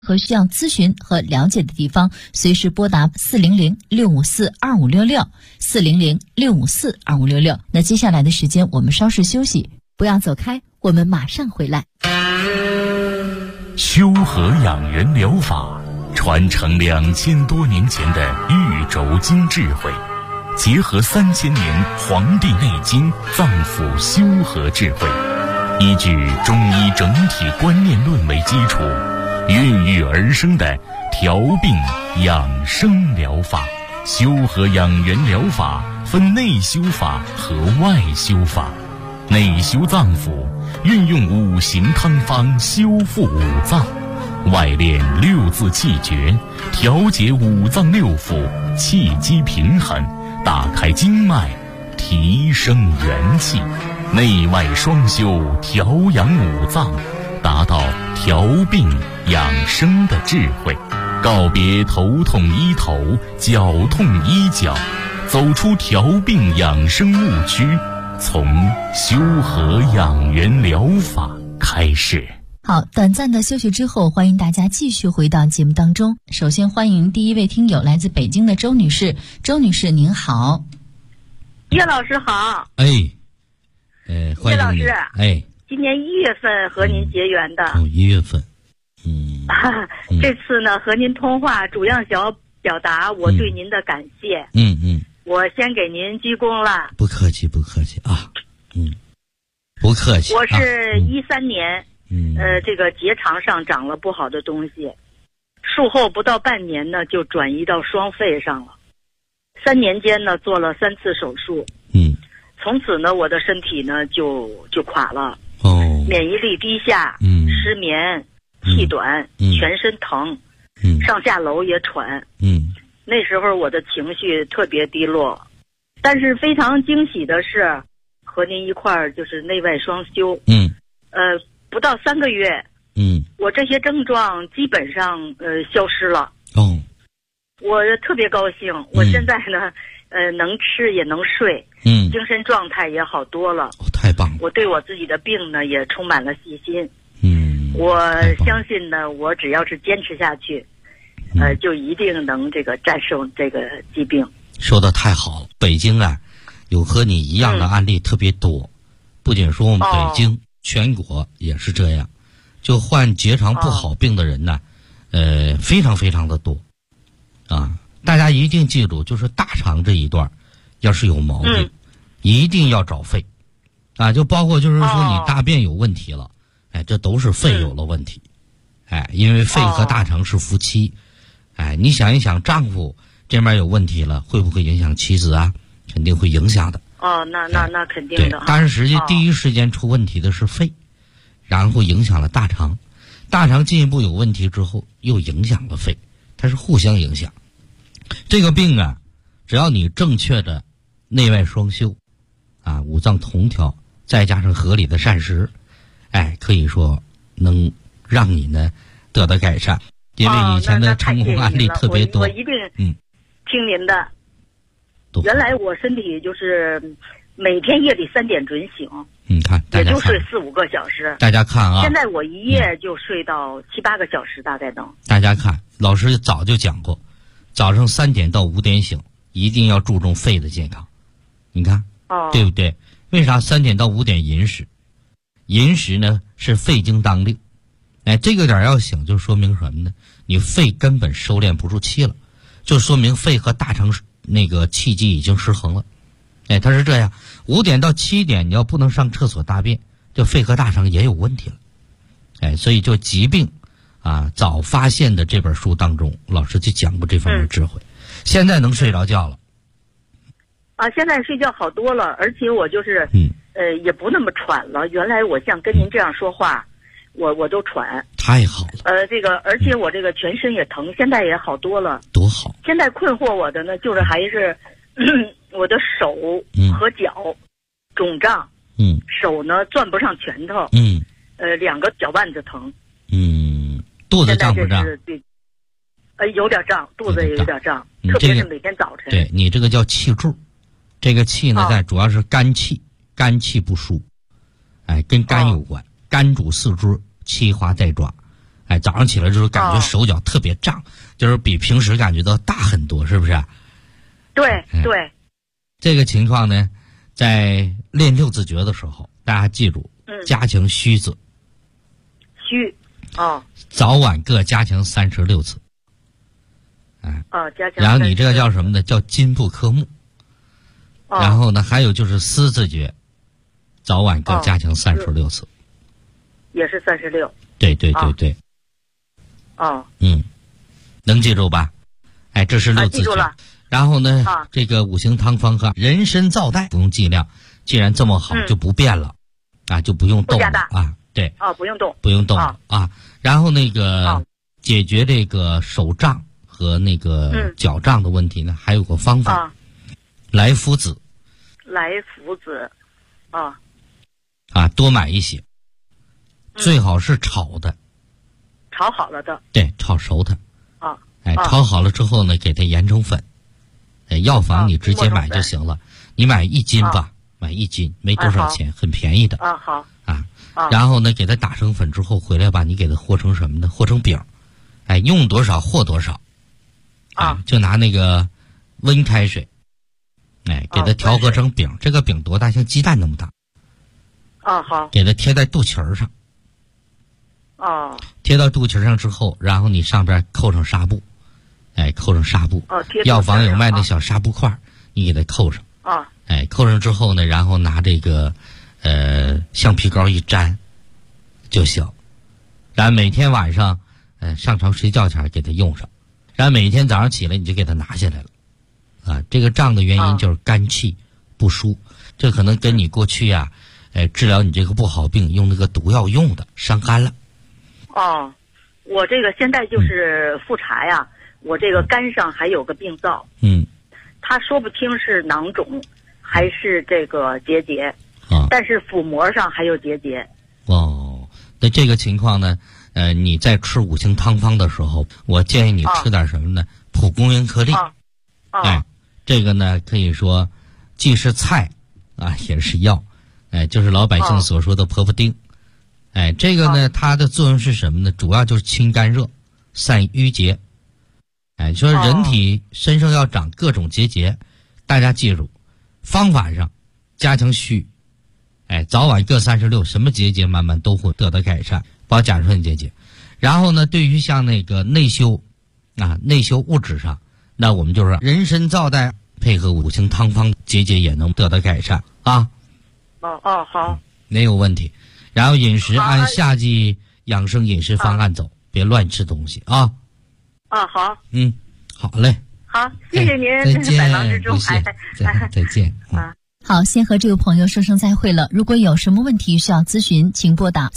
和需要咨询和了解的地方，随时拨打400-654-2566，400-654-2566。那接下来的时间我们稍事休息，不要走开，我们马上回来。 修和养元疗法传承2000多年前的玉轴经智慧，结合3000年《黄帝内经》脏腑修和智慧，依据中医整体观念论为基础，孕育而生的调病养生疗法。修和养元疗法分内修法和外修法。内修脏腑，运用五行汤方修复五脏；外练6字气诀，调节五脏六腑，气机平衡，打开经脉，提升元气。内外双修，调养五脏，达到调病养生的智慧。告别头痛医头，脚痛医脚，走出调病养生误区，从修和养元疗法开始。 好，短暂的休息之后，欢迎大家继续回到节目当中。首先欢迎第一位听友，来自北京的周女士。周女士您好。 叶老师好。 欢迎叶老师。今年1月份和您结缘的。 1月份。 这次呢和您通话，主要想要表达我对您的感谢。我先给您鞠躬了。 不客气啊。不客气。 我是13年，这个结肠上长了不好的东西，术后不到半年呢就转移到双肺上了，3年间呢做了3次手术。从此呢我的身体呢就垮了。免疫力低下，失眠，气短，全身疼，上下楼也喘。那时候我的情绪特别低落，但是非常惊喜的是和您一块儿就是内外双修。不到3个月，我这些症状基本上消失了。我特别高兴。我现在呢能吃也能睡，精神状态也好多了。 太棒了。 我对我自己的病呢也充满了信心。我相信呢我只要是坚持下去，就一定能这个战胜这个疾病。 说得太好了。北京啊有和你一样的案例特别多，不仅说我们北京，全国也是这样，就患结肠不好病的人呢非常非常的多啊。大家一定记住，就是大肠这一段要是有毛病，一定要找肺啊。就包括就是说你大便有问题了，这都是肺有了问题。因为肺和大肠是夫妻。你想一想，丈夫这边有问题了，会不会影响妻子啊？肯定会影响的。 那肯定的。 但是实际第一时间出问题的是肺，然后影响了大肠，大肠进一步有问题之后又影响了肺，它是互相影响。这个病啊，只要你正确的内外双修啊，五脏同调，再加上合理的膳食，可以说能让你呢得到改善。因为以前的成功案例特别多。 我一定听您的。原来我身体就是每天夜里3点准醒， 你看也就睡4-5个小时。 大家看啊， 现在我一夜就睡到7-8个小时，大概能。 大家看，老师早就讲过，早上3点到5点醒，一定要注重肺的健康。你看，对不对？为啥3点到5点饮食？饮食呢是肺经当令。这个点要醒，就说明什么呢？你肺根本收敛不住气了，就说明肺和大肠那个气机已经失衡了。它是这样，5点到7点你要不能上厕所大便，就肺和大肠也有问题了。所以就疾病啊早发现的这本书当中，老师就讲过这方面智慧。现在能睡着觉了。 现在睡觉好多了，而且我就是也不那么喘了。原来我像跟您这样说话，我都喘。 太好了。 而且我这个全身也疼，现在也好多了。 多好。 现在困惑我的呢，就是还是我的手和脚肿胀。手呢攥不上拳头。2个脚腕子疼。 肚子胀不胀？ 有点胀，肚子也有点胀，特别是每天早晨。 对，你这个叫气柱，这个气呢主要是肝气，肝气不舒，跟肝有关。肝主四肢，气化在爪， 哎，早上起来之后感觉手脚特别胀，就是比平时感觉到大很多，是不是？ 对对。 这个情况呢，在练六字诀的时候，大家记住，加强虚字。 虚， 早晚各加强36次。哎， 加强。 然后你这个叫什么呢？叫金不克木。然后呢，还有就是思字诀，早晚各加强36次。 也是36。 对对对对。能记住吧？哎，这是六字诀。记住了。然后呢，这个五行汤方和人参皂带不用剂量，既然这么好，就不变了，就不用动了啊。对。 不用动。 不用动啊。然后那个解决这个手胀和那个脚胀的问题呢，还有个方法，来福子。 来福子， 多买一些，最好是炒的。 炒好了的。 对，炒熟它。炒好了之后呢，给它研成粉。药房你直接买就行了，你买1斤吧，买1斤没多少钱，很便宜的。 好。 然后呢，给它打成粉之后回来吧，你给它和成什么呢？和成饼。用多少和多少。就拿那个温开水，给它调和成饼。这个饼多大？像鸡蛋那么大。 好。 给它贴在肚脐上。贴到肚脐上之后，然后你上边扣上纱布。扣上纱布。药房有卖那小纱布块，你给它扣上。扣上之后呢，然后拿这个橡皮膏一粘就行。然后每天晚上上床睡觉前给它用上，然后每天早上起来你就给它拿下来了。这个胀的原因就是肝气不舒，这可能跟你过去治疗你这个不好病用那个毒药用的伤肝了。 我这个现在就是复查呀。我这个肝上还有个病灶，他说不清是囊肿还是这个结节，但是腹膜上还有结节。 那这个情况呢，你在吃五行汤方的时候，我建议你吃点什么呢？蒲公英颗粒。这个呢可以说既是菜也是药，就是老百姓所说的婆婆丁。这个呢它的作用是什么呢？主要就是清肝热、散瘀结。说人体身上要长各种结节，大家记住，方法上加强虚，早晚各36，什么结节慢慢都会得到改善，包括甲状腺结节。然后呢，对于像那个内修物质上，那我们就是人参皂带配合五行汤方，结节也能得到改善啊。 好， 没有问题。然后饮食按夏季养生饮食方案走，别乱吃东西啊。 好。 好嘞。 好，谢谢您， 再见， 百忙之中， 再见。 好，先和这位朋友说声再会了。如果有什么问题需要咨询，请拨打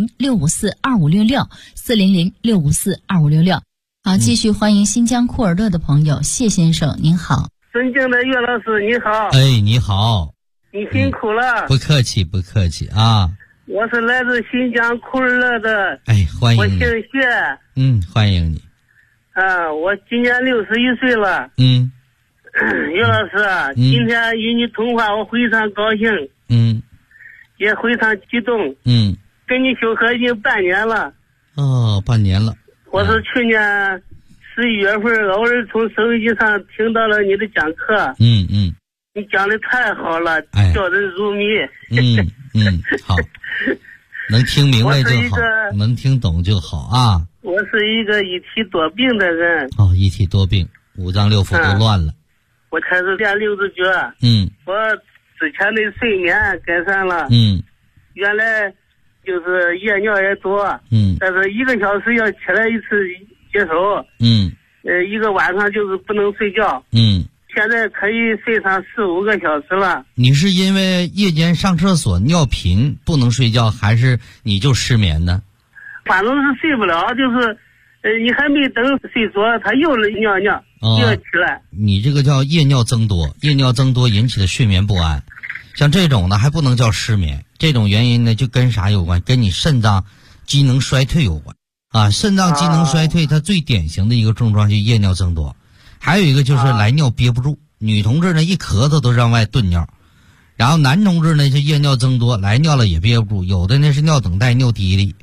400-654-2566，400-654-2566。好，继续欢迎新疆库尔勒的朋友谢先生，您好。 尊敬的岳老师，你好。 你好。 你辛苦了。 不客气，不客气啊。 我是来自新疆库尔勒的。 欢迎你。 我姓谢。 欢迎你。 我今年61岁了。岳老师，今天与你通话，我非常高兴。也非常激动。跟你修课已经半年了。 半年了。 我是去年11月份偶尔从收音机上听到了你的讲课。你讲的太好了，叫人入迷。 好，能听明白就好，能听懂就好啊。 我是一个一体多病的人。 一体多病，五脏六腑都乱了。 我开始练六字诀。我之前的睡眠改善了。原来就是夜尿也多。但是1个小时要起来一次接手。一个晚上就是不能睡觉。现在可以睡上4-5个小时了。 你是因为夜间上厕所尿频不能睡觉，还是你就失眠呢？ 反正是睡不了，就是你还没等睡着，他又尿尿，又起来。 你这个叫夜尿增多，夜尿增多引起的睡眠不安，像这种呢还不能叫失眠，这种原因呢就跟啥有关？跟你肾脏机能衰退有关啊。肾脏机能衰退，它最典型的一个症状就是夜尿增多，还有一个就是来尿憋不住。女同志呢一咳嗽都让外顿尿，然后男同志呢就夜尿增多，来尿了也憋不住，有的呢是尿等待、尿滴哩，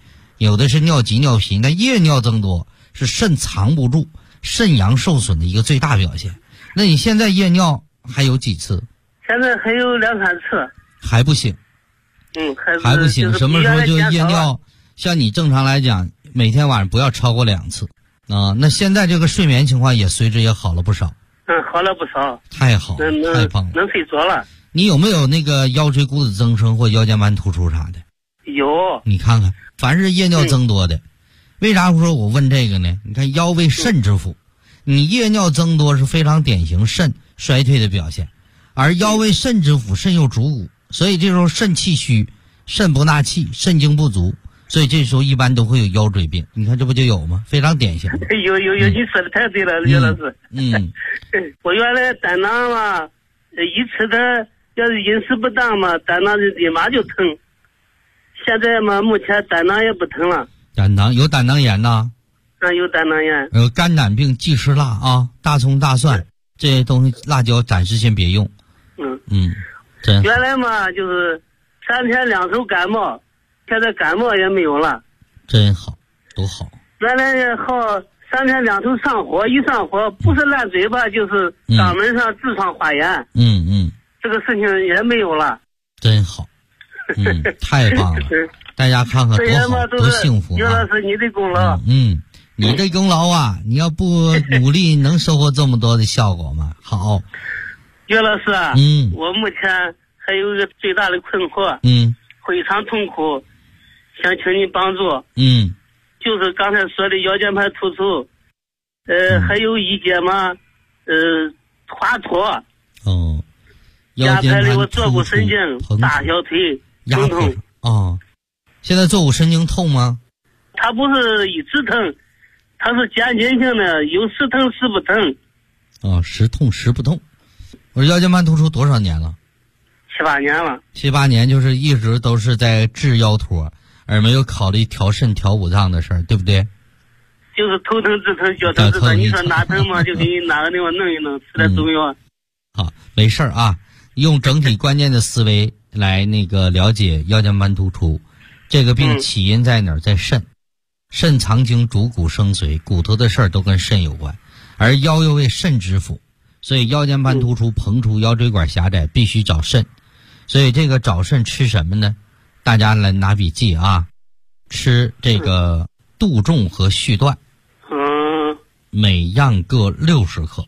有的是尿急尿频，那夜尿增多是肾藏不住、肾阳受损的一个最大表现。那你现在夜尿还有几次？ 现在还有2、3次。 还不行。还不行。什么时候就夜尿？像你正常来讲，每天晚上不要超过2次啊。那现在这个睡眠情况也随之也好了不少。 好了不少。 太好，太棒了， 能睡着了。 你有没有那个腰椎骨质增生或腰间盘突出啥的？ 有。 你看看，凡是夜尿增多的，为啥说我问这个呢？你看腰为肾之府，你夜尿增多是非常典型肾衰退的表现，而腰为肾之府，肾又主骨，所以这时候肾气虚，肾不纳气，肾精不足，所以这时候一般都会有腰椎病。你看这不就有吗？非常典型。 有，你说的太对了，刘老师。我原来胆囊嘛，一吃的要是饮食不当嘛，胆囊立马就疼。现在嘛，目前胆囊也不疼了。 有胆囊炎呐？ 有胆囊炎。 肝胆病忌吃辣啊，大葱大蒜这些东西，辣椒暂时先别用。 原来嘛就是3天2头感冒，现在感冒也没有了。 真好，多好。 原来好3天2头上火，一上火不是烂嘴巴就是肛门上痔疮发炎。这个事情也没有了。 真好。太棒了。大家看看多好，多幸福啊！ 刘老师，你的功劳。 你的功劳啊！你要不努力，能收获这么多的效果吗？好。 刘老师啊，我目前还有一个最大的困惑，非常痛苦，想请你帮助。就是刚才说的腰间盘突出，还有一节嘛，滑脱。 腰间盘突出， 我坐骨神经、大小腿疼痛。 现在坐骨神经痛吗？ 它不是一直疼，它是渐进性的，有时疼时不疼。 时痛时不痛。我说腰间盘突出多少年了 ？7、8年了。 7、8年就是一直都是在治腰托，而没有考虑调肾调五脏的事儿，对不对？ 就是头疼治疼，脚疼治疼。你说哪疼嘛，就给你哪个地方弄一弄，吃点中药。 好，没事儿啊，用整体关键的思维来了解腰间盘突出。这个病起因在哪儿？在肾。肾藏精，主骨生髓，骨头的事儿都跟肾有关，而腰又为肾之府，所以腰间盘突出、膨出、腰椎管狭窄必须找肾。所以这个找肾吃什么呢？大家来拿笔记啊，吃这个杜仲和续断，每样各60克。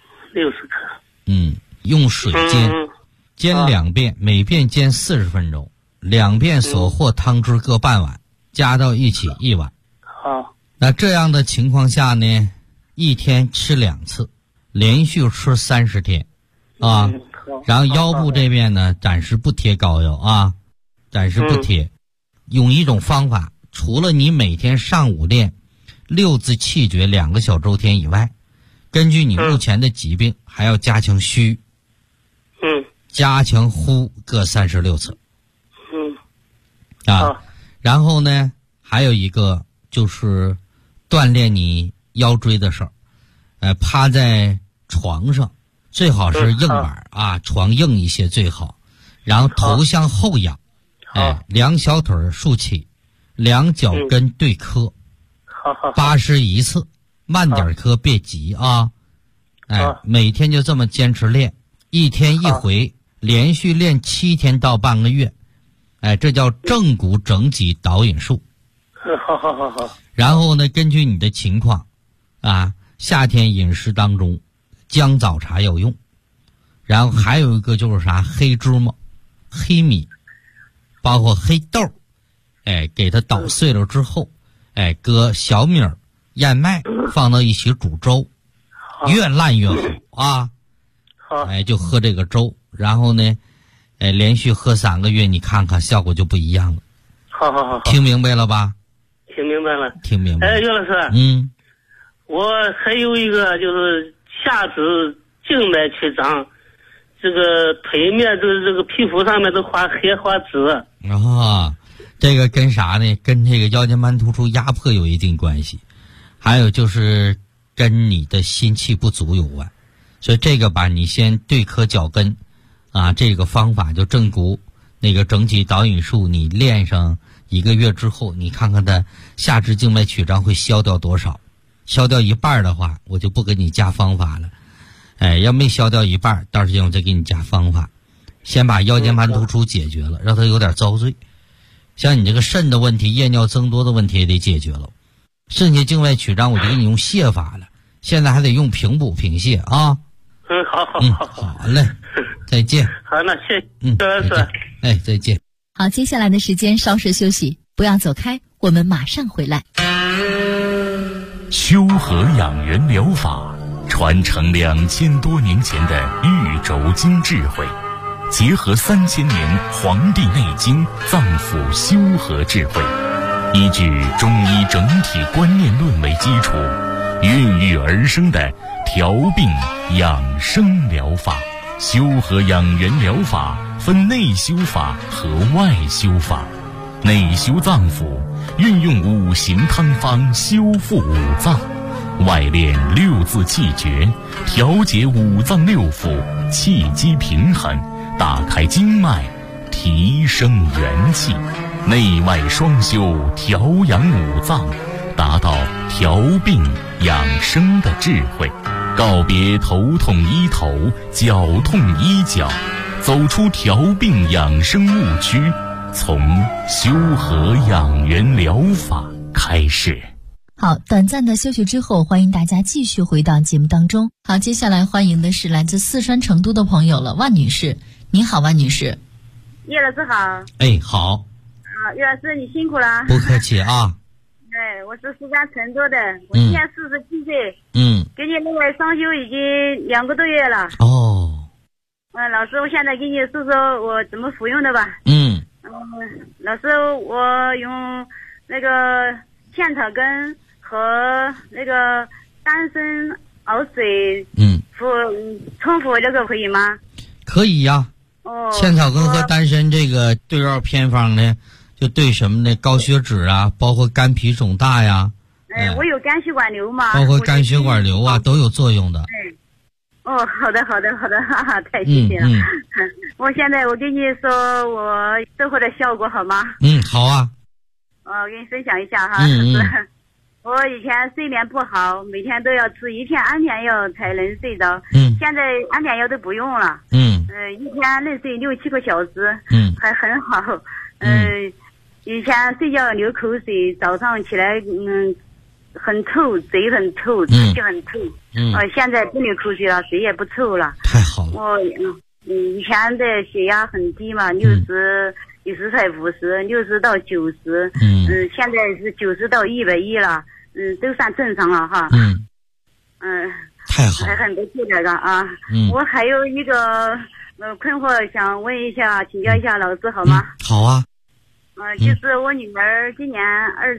60克。 用水煎2遍，每遍煎40分钟，2遍所获汤汁各半碗，加到一起1碗。 好。 那这样的情况下呢，一天吃2次，连续吃30天，然后腰部这边呢，暂时不贴膏药啊，暂时不贴。用一种方法，除了你每天上午练6字气诀2个小周天以外，根据你目前的疾病，还要加强虚，加强呼各36次。然后呢，还有一个就是锻炼你腰椎的事儿。趴在床上，最好是硬板床硬一些最好。然后头向后仰，2小腿竖起，2脚跟对磕，81次，慢点磕，别急啊。每天就这么坚持练，1天1回，连续练7天到半个月。这叫正骨整脊导引术。 好。 然后呢，根据你的情况夏天饮食当中姜枣茶要用。然后还有一个就是啥，黑芝麻、黑米，包括黑豆，给它捣碎了之后，搁小米、燕麦放到一起煮粥，越烂越好啊。就喝这个粥，然后呢连续喝3个月，你看看效果就不一样了。 好。 听明白了吧？ 听明白了。 听明白了。 岳老师，我还有一个就是下肢静脉曲张，这个腿面这个皮肤上面都画黑花紫。 这个跟啥呢？跟这个腰间盘突出压迫有一定关系，还有就是跟你的心气不足有关。所以这个吧，你先对磕脚跟这个方法就正骨整体导引术，你练上 1个月之后，你看看它下肢静脉曲张会消掉多少？消掉一半的话，我就不给你加方法了。要没消掉一半，到时间我再给你加方法。先把腰间盘突出解决了，让它有点遭罪。像你这个肾的问题、夜尿增多的问题也得解决了。肾下静脉曲张，我就给你用泻法了。现在还得用平补平泻啊。好嘞，再见。 好，那谢谢。 再见。 好，接下来的时间稍事休息，不要走开，我们马上回来。 修和养元疗法传承2000多年前的玉轴经智慧，结合3000年《黄帝内经》脏腑修和智慧，依据中医整体观念论为基础，孕育而生的调病养生疗法。修和养元疗法分内修法和外修法。内修脏腑，运用5行汤方修复五脏；外练6字气诀，调节五脏6腑，气机平衡，打开经脉，提升元气。内外双修，调养五脏，达到调病养生的智慧。告别头痛医头，脚痛医脚，走出调病养生误区，从修和养元疗法开始。 好，短暂的休息之后，欢迎大家继续回到节目当中。好，接下来欢迎的是来自四川成都的朋友了，万女士。您好，万女士。 叶老师好。 好。 叶老师你辛苦了。 不客气啊。 对，我是四川成都的，我今年47岁。给你那个双休已经2个多月了。老师，我现在给你说说我怎么服用的吧。老师，我用那个茜草根和那个丹参熬水冲服，这个可以吗？ 可以呀。茜草根和丹参这个对药偏方呢，就对什么呢？高血脂啊，包括肝脾肿大呀。 我有肝血管瘤嘛。 包括肝血管瘤啊，都有作用的。 好的，哈哈，太谢谢了。我现在我跟你说我收获的效果好吗？ 好啊。 我给你分享一下哈。我以前睡眠不好，每天都要吃1片安眠药才能睡着。现在安眠药都不用了。一天能睡6-7个小时。还很好。以前睡觉流口水，早上起来很臭，嘴很臭，气很臭。现在不流口水了，嘴也不臭了。 太好了。 我以前的血压很低嘛，60才50，60到90。现在是90到110了。都算正常了哈。 太好了。 还很不错这个啊。我还有一个困惑想问一下，请教一下老师好吗？ 好啊。 就是我女儿今年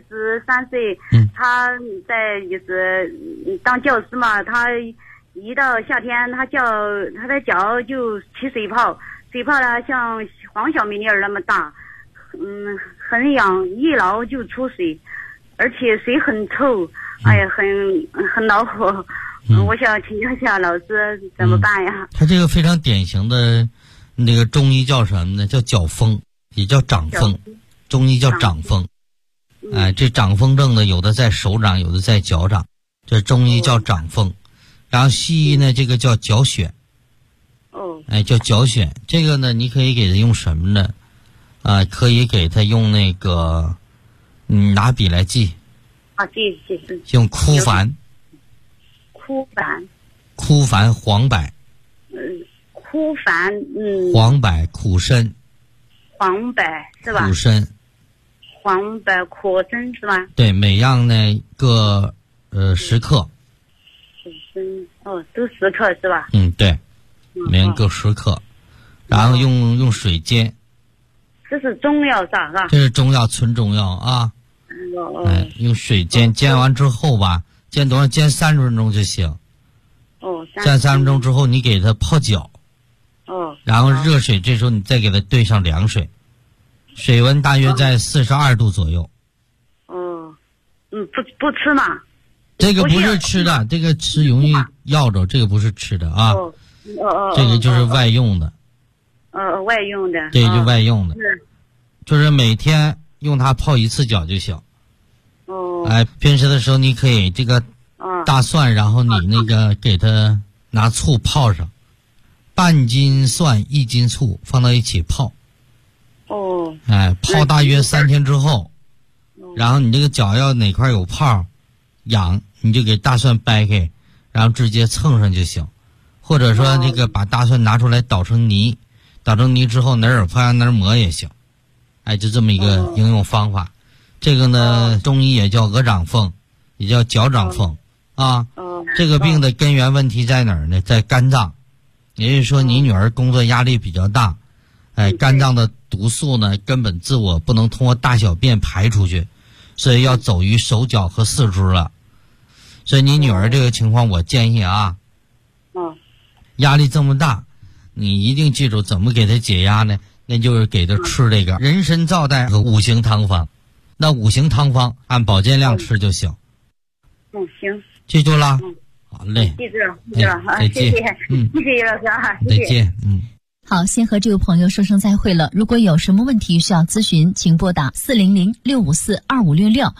23岁，她在就是当教师嘛，她一到夏天，她的脚就起水泡，水泡呢像黄小米粒儿那么大，很痒，一挠就出水，而且水很臭，很恼火。我想请教一下老师怎么办呀？ 她这个非常典型的那个中医叫什么呢？叫脚风，也叫掌风。中医叫掌风。这掌风症呢，有的在手掌，有的在脚掌，这中医叫掌风。然后西医呢，这个叫脚癣。叫脚癣。这个呢，你可以给他用什么呢？可以给他用那个，拿笔来记。 记。 用枯矾。枯矾黄柏。 枯矾。 黄柏苦参。 黄柏是吧？ 苦参。 黄柏苦参是吧？ 对，每样呢各10克。 都10克是吧？ 对，每样各10克，然后用水煎。 这是中药是吧？ 这是中药，纯中药啊。用水煎，煎完之后吧，煎多少？煎30分钟就行。煎30分钟之后，你给它泡脚。然后热水，这时候你再给它兑上凉水，水温大约在42度左右。 不吃嘛？ 这个不是吃的，这个吃容易要着，这个不是吃的啊。这个就是外用的。 外用的。 对，就外用的。就是每天用它泡1次脚就行。 哦。 哎，平时的时候你可以这个大蒜，然后你那个给它拿醋泡上，半斤蒜1斤醋放到一起泡。 哦。 哎，泡大约3天之后，然后你这个脚要哪块有泡痒，你就给大蒜掰开，然后直接蹭上就行。或者说这个把大蒜拿出来捣成泥，捣成泥之后哪儿泡哪儿抹也行。哎，就这么一个应用方法。这个呢，中医也叫鹅掌风，也叫脚掌风啊。这个病的根源问题在哪儿呢？在肝脏。也就是说你女儿工作压力比较大，哎，肝脏的毒素呢根本自我不能通过大小便排出去，所以要走于手脚和四肢了。所以你女儿这个情况，我建议啊，压力这么大，你一定记住怎么给她解压呢？那就是给她吃这个人参皂苷和5行汤方。那5行汤方按保健量吃就行。 行。 记住了。好嘞。 记住了。好， 再见。 谢谢。谢谢叶老师啊。 再见。 好，先和这位朋友说声再会了。如果有什么问题需要咨询，请拨打400-654-2566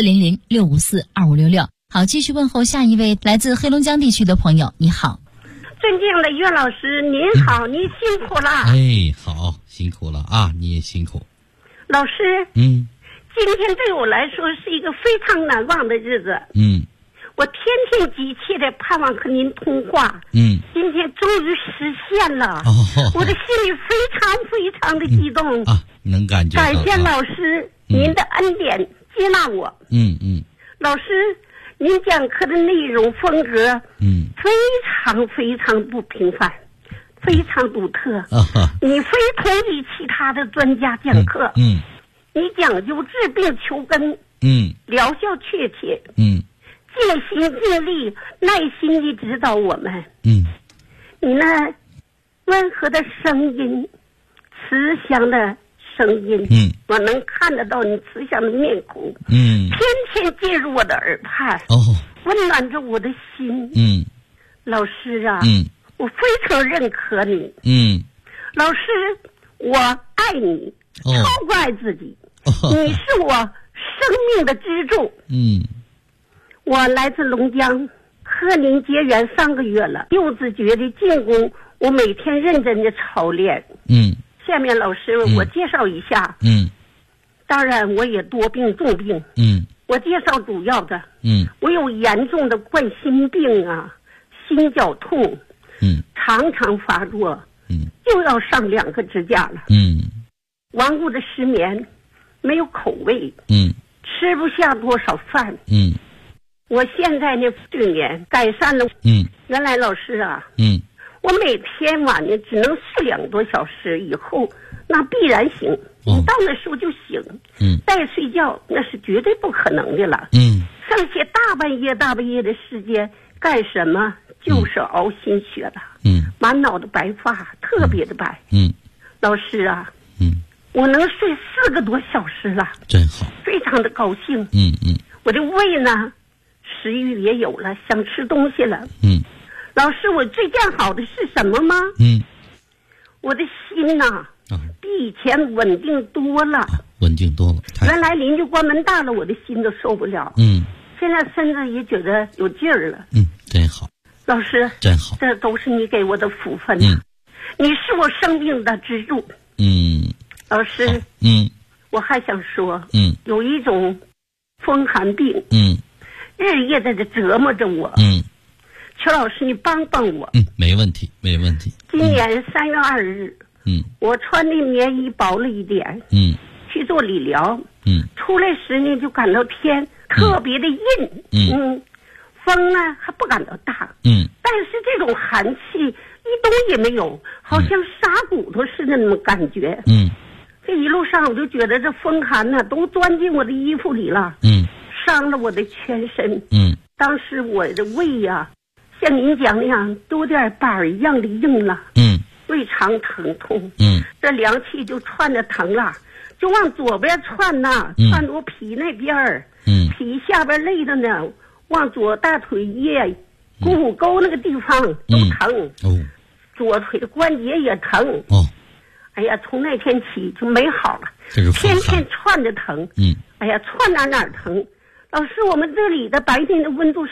400-654-2566。好，继续问候下一位来自黑龙江地区的朋友。你好。 尊敬的岳老师，您好，您辛苦了。 哎，好，辛苦了啊，你也辛苦。 老师，今天对我来说是一个非常难忘的日子。我天天急切的盼望和您通话。今天终于实现了。我的心里非常非常的激动。 能感觉到。 感谢老师，您的恩典接纳我。老师，您讲课的内容风格，非常非常不平凡，非常独特。你非同于其他的专家讲课。你讲究治病求根，疗效确切，尽心尽力，耐心地指导我们。你那温和的声音，慈祥的声音，我能看得到你慈祥的面孔，天天进入我的耳畔，温暖着我的心。老师啊，我非常认可你。老师，我爱你，超过爱自己。你是我生命的支柱。我来自龙江，和您结缘3个月了，不自觉的进攻，我每天认真的操练。下面老师我介绍一下。当然我也多病重病。我介绍主要的。我有严重的冠心病啊，心绞痛，常常发作，就要上2个支架了。顽固的失眠，没有口味，吃不下多少饭。我现在呢睡眠改善了。原来老师啊，我每天晚上只能睡2个多小时，以后那必然醒。你到那时候就醒。再睡觉那是绝对不可能的了。剩下大半夜的时间干什么？就是熬心血了。满脑的白发，特别的白。老师啊，我能睡4个多小时了， 真好， 非常的高兴。我的胃呢，食欲也有了，想吃东西了。老师，我最见好的是什么吗？我的心呐，比以前稳定多了。 稳定多了。 原来邻居关门大了，我的心都受不了。现在身子也觉得有劲儿了。 真好。 老师， 真好， 这都是你给我的福分。你是我生命的支柱。老师，我还想说，有一种风寒病，日夜在这折磨着我。邱老师，你帮帮我。 没问题，没问题。 今年3月2日，我穿的棉衣薄了一点，去做理疗，出来时呢就感到天特别的阴，风呢还不感到大，但是这种寒气一动也没有，好像杀骨头似的那么感觉。这一路上我就觉得这风寒呢都钻进我的衣服里了，伤了我的全身。当时我的胃呀，像您讲那样都有点板一样的硬了，胃肠疼痛，这凉气就窜着疼了，就往左边窜呐，窜到脾那边儿，脾下边累的呢，往左大腿叶、股骨沟那个地方都疼，左腿的关节也疼。 哎呀，从那天起就没好了，天天窜着疼。哎呀，窜哪疼。老师，我们这里的白天的温度是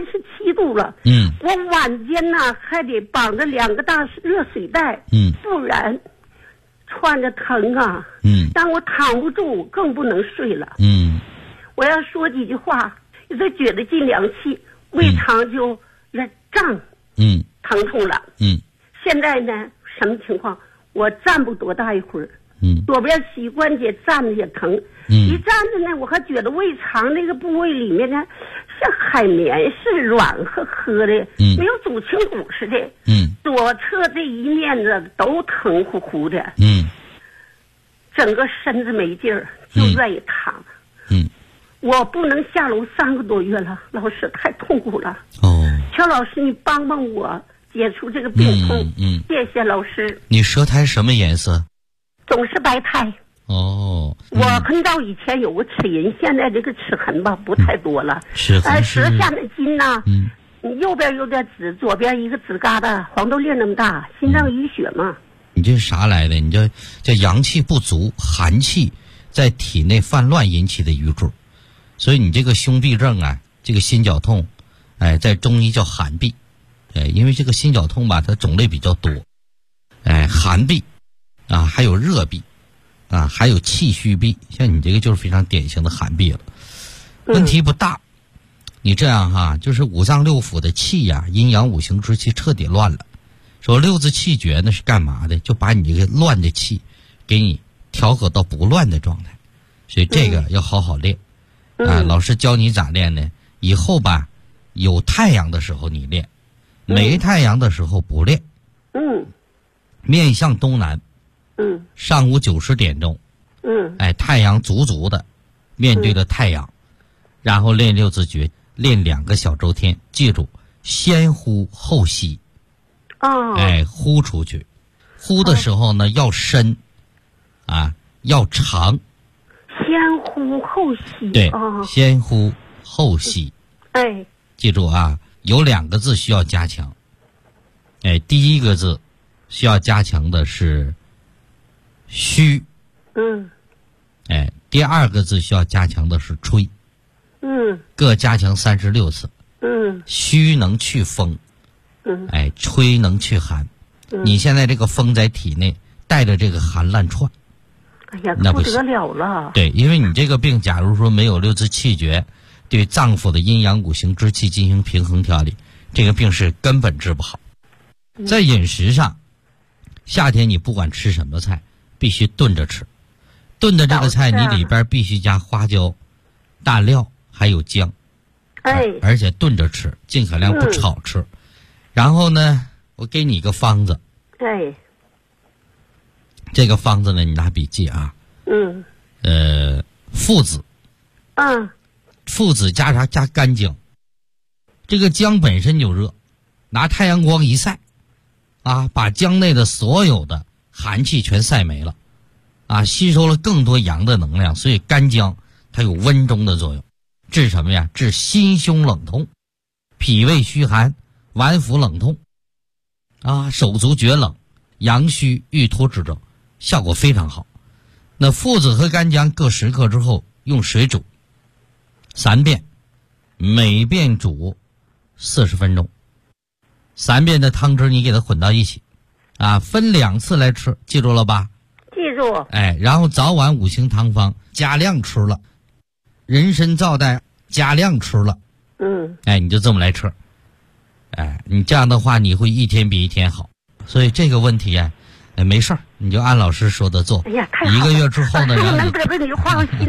37度了。我晚间呢还得绑着2个大热水袋。不然窜着疼啊。让我躺不住，更不能睡了。我要说几句话，就觉得进凉气，胃肠就胀。疼痛了。现在呢，什么情况？我站不多大一会儿。左边膝关节站着也疼。一站着呢，我还觉得胃肠那个部位里面呢，像海绵似的软呵呵的，没有煮清骨似的。左侧这一面子都疼乎乎的。整个身子没劲儿，就愿意躺。我不能下楼3个多月了，老师太痛苦了。乔老师，你帮帮我解除这个病痛。谢谢老师。 你舌苔什么颜色？ 总是白苔。我很早以前有过齿龈，现在这个齿痕吧不太多了。 齿痕是舌下的筋呢，右边有点紫，左边一个紫疙瘩，黄豆粒那么大，心脏淤血嘛。 你这是啥来的？你这叫阳气不足，寒气在体内泛乱引起的瘀滞，所以你这个胸痹症啊，这个心绞痛，在中医叫寒痹。因为这个心绞痛吧，它种类比较多。寒痹啊，还有热痹啊，还有气虚痹，像你这个就是非常典型的寒痹了。问题不大。你这样哈，就是五脏六腑的气呀，阴阳五行之气彻底乱了。说六字气诀那是干嘛的？就把你这个乱的气给你调和到不乱的状态。所以这个要好好练。老师教你咋练呢？以后吧，有太阳的时候你练，没太阳的时候不练。面向东南。上午9、10点钟。太阳足足的面对着太阳，然后练六字诀，练2个小周天。记住，先呼后吸。呼出去，呼的时候呢要深，要长。 先呼后吸。 对，先呼后吸。记住啊，有2个字需要加强。第一个字需要加强的是虚。第2个字需要加强的是吹。各加强36次。虚能去风。吹能去寒。你现在这个风在体内带着这个寒烂串。 那不得了了。 对，因为你这个病假如说没有六字气诀，对脏腑的阴阳五行之气进行平衡调理，这个病是根本治不好。在饮食上，夏天你不管吃什么菜必须炖着吃。炖的这个菜你里边必须加花椒、大料还有姜。而且炖着吃，尽可量不炒吃。然后呢，我给你一个方子。这个方子呢，你拿笔记啊。附子。附子加啥？加干姜。这个姜本身就热，拿太阳光一晒，把姜内的所有的寒气全晒没了，吸收了更多阳的能量，所以干姜它有温中的作用，治什么呀？治心胸冷痛、脾胃虚寒、脘腹冷痛，手足厥冷、阳虚郁脱之症，效果非常好。那附子和干姜各10克之后，用水煮3遍，每遍煮40分钟。3遍的汤汁你给它混到一起，分2次来吃，记住了吧？ 记住。 然后早晚5行汤方加量吃了，人参皂苷加量吃了。你就这么来吃。你这样的话你会一天比一天好。所以这个问题没事儿，你就按老师说的做。 太好了。 1个月之后呢， 能得到你的话，我心